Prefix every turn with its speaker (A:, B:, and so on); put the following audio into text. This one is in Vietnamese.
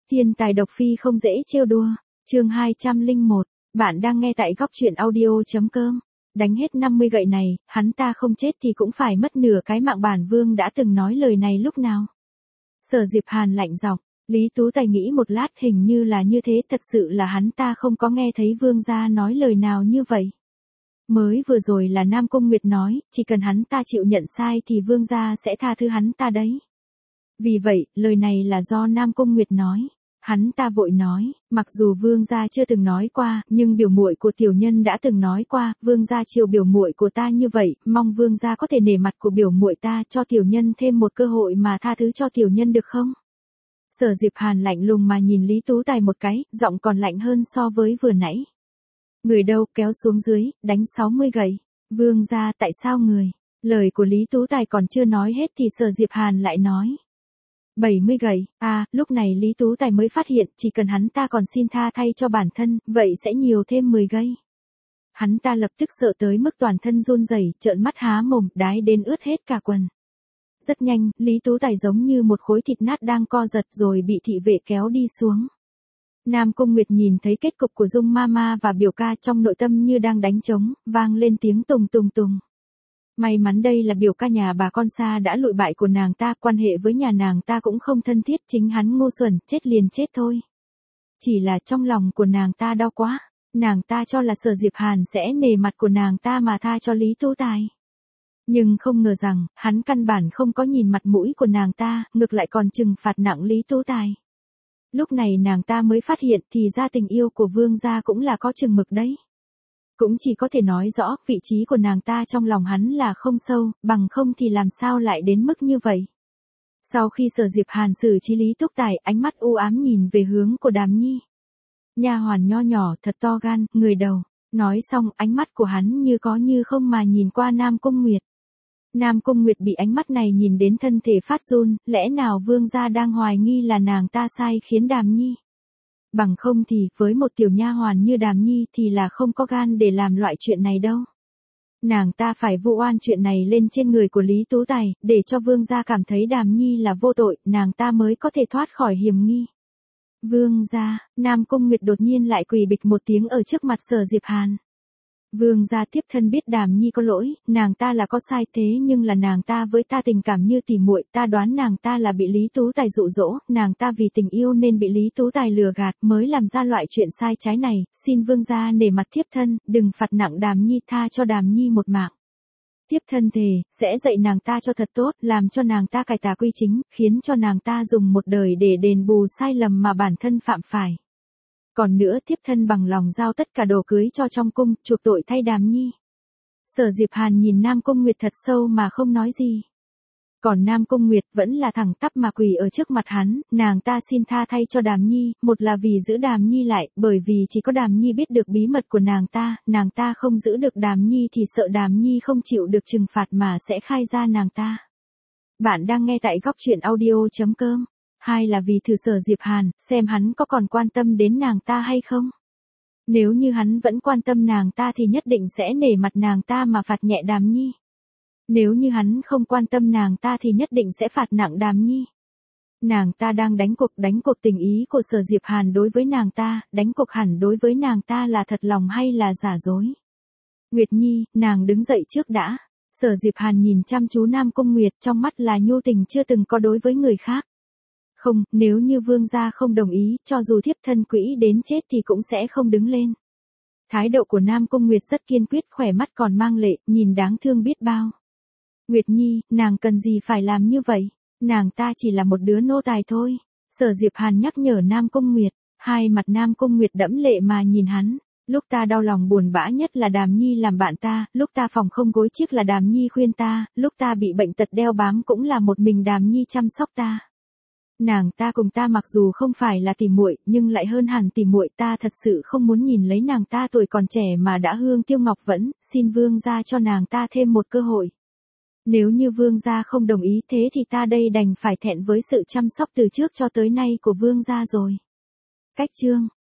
A: Thiên tài độc phi không dễ trêu đùa. Chương 201, bạn đang nghe tại góc truyện audio.com. Đánh hết 50 gậy này, hắn ta không chết thì cũng phải mất nửa cái mạng. Bản vương đã từng nói lời này lúc nào? Sở Diệp Hàn lạnh giọng. Lý Tú Tài nghĩ một lát, hình như là như thế, thật sự là hắn ta không có nghe thấy vương gia nói lời nào như vậy. Mới vừa rồi là Nam Cung Nguyệt nói, chỉ cần hắn ta chịu nhận sai thì vương gia sẽ tha thứ hắn ta đấy. Vì vậy, lời này là do Nam Cung Nguyệt nói. Hắn ta vội nói, mặc dù vương gia chưa từng nói qua, nhưng biểu muội của tiểu nhân đã từng nói qua, vương gia chiều biểu muội của ta như vậy, mong vương gia có thể nể mặt của biểu muội ta, cho tiểu nhân thêm một cơ hội mà tha thứ cho tiểu nhân được không? Sở Diệp Hàn lạnh lùng mà nhìn Lý Tú Tài một cái, giọng còn lạnh hơn so với vừa nãy. Người đâu, kéo xuống dưới, đánh 60 gậy. Vương gia, tại sao người? Lời của Lý Tú Tài còn chưa nói hết thì Sở Diệp Hàn lại nói. 70 gậy. Lúc này Lý Tú Tài mới phát hiện, chỉ cần hắn ta còn xin tha thay cho bản thân, vậy sẽ nhiều thêm 10 gậy. Hắn ta lập tức sợ tới mức toàn thân run rẩy, trợn mắt há mồm, đái đến ướt hết cả quần. Rất nhanh, Lý Tú Tài giống như một khối thịt nát đang co giật rồi bị thị vệ kéo đi xuống. Nam Cung Nguyệt nhìn thấy kết cục của Dung Mama và biểu ca, trong nội tâm như đang đánh trống, vang lên tiếng tùng tùng tùng. May mắn đây là biểu ca nhà bà con xa đã lụi bại của nàng ta, quan hệ với nhà nàng ta cũng không thân thiết, chính hắn ngu xuẩn, chết liền chết thôi. Chỉ là trong lòng của nàng ta đau quá, nàng ta cho là Sở Diệp Hàn sẽ nể mặt của nàng ta mà tha cho Lý Tú Tài. Nhưng không ngờ rằng, hắn căn bản không có nhìn mặt mũi của nàng ta, ngược lại còn trừng phạt nặng Lý Tú Tài. Lúc này nàng ta mới phát hiện thì ra tình yêu của vương gia cũng là có chừng mực đấy. Cũng chỉ có thể nói rõ, vị trí của nàng ta trong lòng hắn là không sâu, bằng không thì làm sao lại đến mức như vậy. Sau khi Sở Diệp Hàn xử trí Lý Tú Tài, ánh mắt u ám nhìn về hướng của Đàm Nhi. Nha hoàn nho nhỏ, thật to gan, người đầu. Nói xong, ánh mắt của hắn như có như không mà nhìn qua Nam Cung Nguyệt. Nam Cung Nguyệt bị ánh mắt này nhìn đến thân thể phát run, lẽ nào vương gia đang hoài nghi là nàng ta sai khiến Đàm Nhi? Bằng không thì, với một tiểu nha hoàn như Đàm Nhi thì là không có gan để làm loại chuyện này đâu. Nàng ta phải vu oan chuyện này lên trên người của Lý Tú Tài, để cho vương gia cảm thấy Đàm Nhi là vô tội, nàng ta mới có thể thoát khỏi hiểm nghi. Vương gia, Nam Cung Nguyệt đột nhiên lại quỳ bịch một tiếng ở trước mặt Sở Diệp Hàn. Vương gia tiếp thân biết Đàm Nhi có lỗi, nàng ta là có sai, thế nhưng là nàng ta với ta tình cảm như tỉ muội, ta đoán nàng ta là bị Lý Tú Tài dụ dỗ, nàng ta vì tình yêu nên bị Lý Tú Tài lừa gạt mới làm ra loại chuyện sai trái này, xin vương gia nể mặt thiếp thân, đừng phạt nặng Đàm Nhi, tha cho Đàm Nhi một mạng. Thiếp thân thề, sẽ dạy nàng ta cho thật tốt, làm cho nàng ta cải tà quy chính, khiến cho nàng ta dùng một đời để đền bù sai lầm mà bản thân phạm phải. Còn nữa, thiếp thân bằng lòng giao tất cả đồ cưới cho trong cung, chuộc tội thay Đàm Nhi. Sở Diệp Hàn nhìn Nam Cung Nguyệt thật sâu mà không nói gì. Còn Nam Cung Nguyệt vẫn là thẳng tắp mà quỳ ở trước mặt hắn, nàng ta xin tha thay cho Đàm Nhi, một là vì giữ Đàm Nhi lại, bởi vì chỉ có Đàm Nhi biết được bí mật của nàng ta không giữ được Đàm Nhi thì sợ Đàm Nhi không chịu được trừng phạt mà sẽ khai ra nàng ta. Bạn đang nghe tại góc truyện audio.com. Hai là vì thử Sở Diệp Hàn, xem hắn có còn quan tâm đến nàng ta hay không. Nếu như hắn vẫn quan tâm nàng ta thì nhất định sẽ nể mặt nàng ta mà phạt nhẹ Đàm Nhi. Nếu như hắn không quan tâm nàng ta thì nhất định sẽ phạt nặng Đàm Nhi. Nàng ta đang đánh cuộc tình ý của Sở Diệp Hàn đối với nàng ta, đánh cuộc hẳn đối với nàng ta là thật lòng hay là giả dối. Nguyệt Nhi, nàng đứng dậy trước đã. Sở Diệp Hàn nhìn chăm chú Nam Cung Nguyệt, trong mắt là nhu tình chưa từng có đối với người khác. Không, nếu như vương gia không đồng ý, cho dù thiếp thân quỹ đến chết thì cũng sẽ không đứng lên. Thái độ của Nam Cung Nguyệt rất kiên quyết, khỏe mắt còn mang lệ, nhìn đáng thương biết bao. Nguyệt Nhi, nàng cần gì phải làm như vậy? Nàng ta chỉ là một đứa nô tài thôi. Sở Diệp Hàn nhắc nhở Nam Cung Nguyệt. Hai mặt Nam Cung Nguyệt đẫm lệ mà nhìn hắn. Lúc ta đau lòng buồn bã nhất là Đàm Nhi làm bạn ta, lúc ta phòng không gối chiếc là Đàm Nhi khuyên ta, lúc ta bị bệnh tật đeo bám cũng là một mình Đàm Nhi chăm sóc ta. Nàng ta cùng ta mặc dù không phải là tỉ muội, nhưng lại hơn hẳn tỉ muội, ta thật sự không muốn nhìn lấy nàng ta tuổi còn trẻ mà đã hương tiêu ngọc vẫn, xin vương gia cho nàng ta thêm một cơ hội. Nếu như vương gia không đồng ý thế thì ta đây đành phải thẹn với sự chăm sóc từ trước cho tới nay của vương gia rồi. Cách chương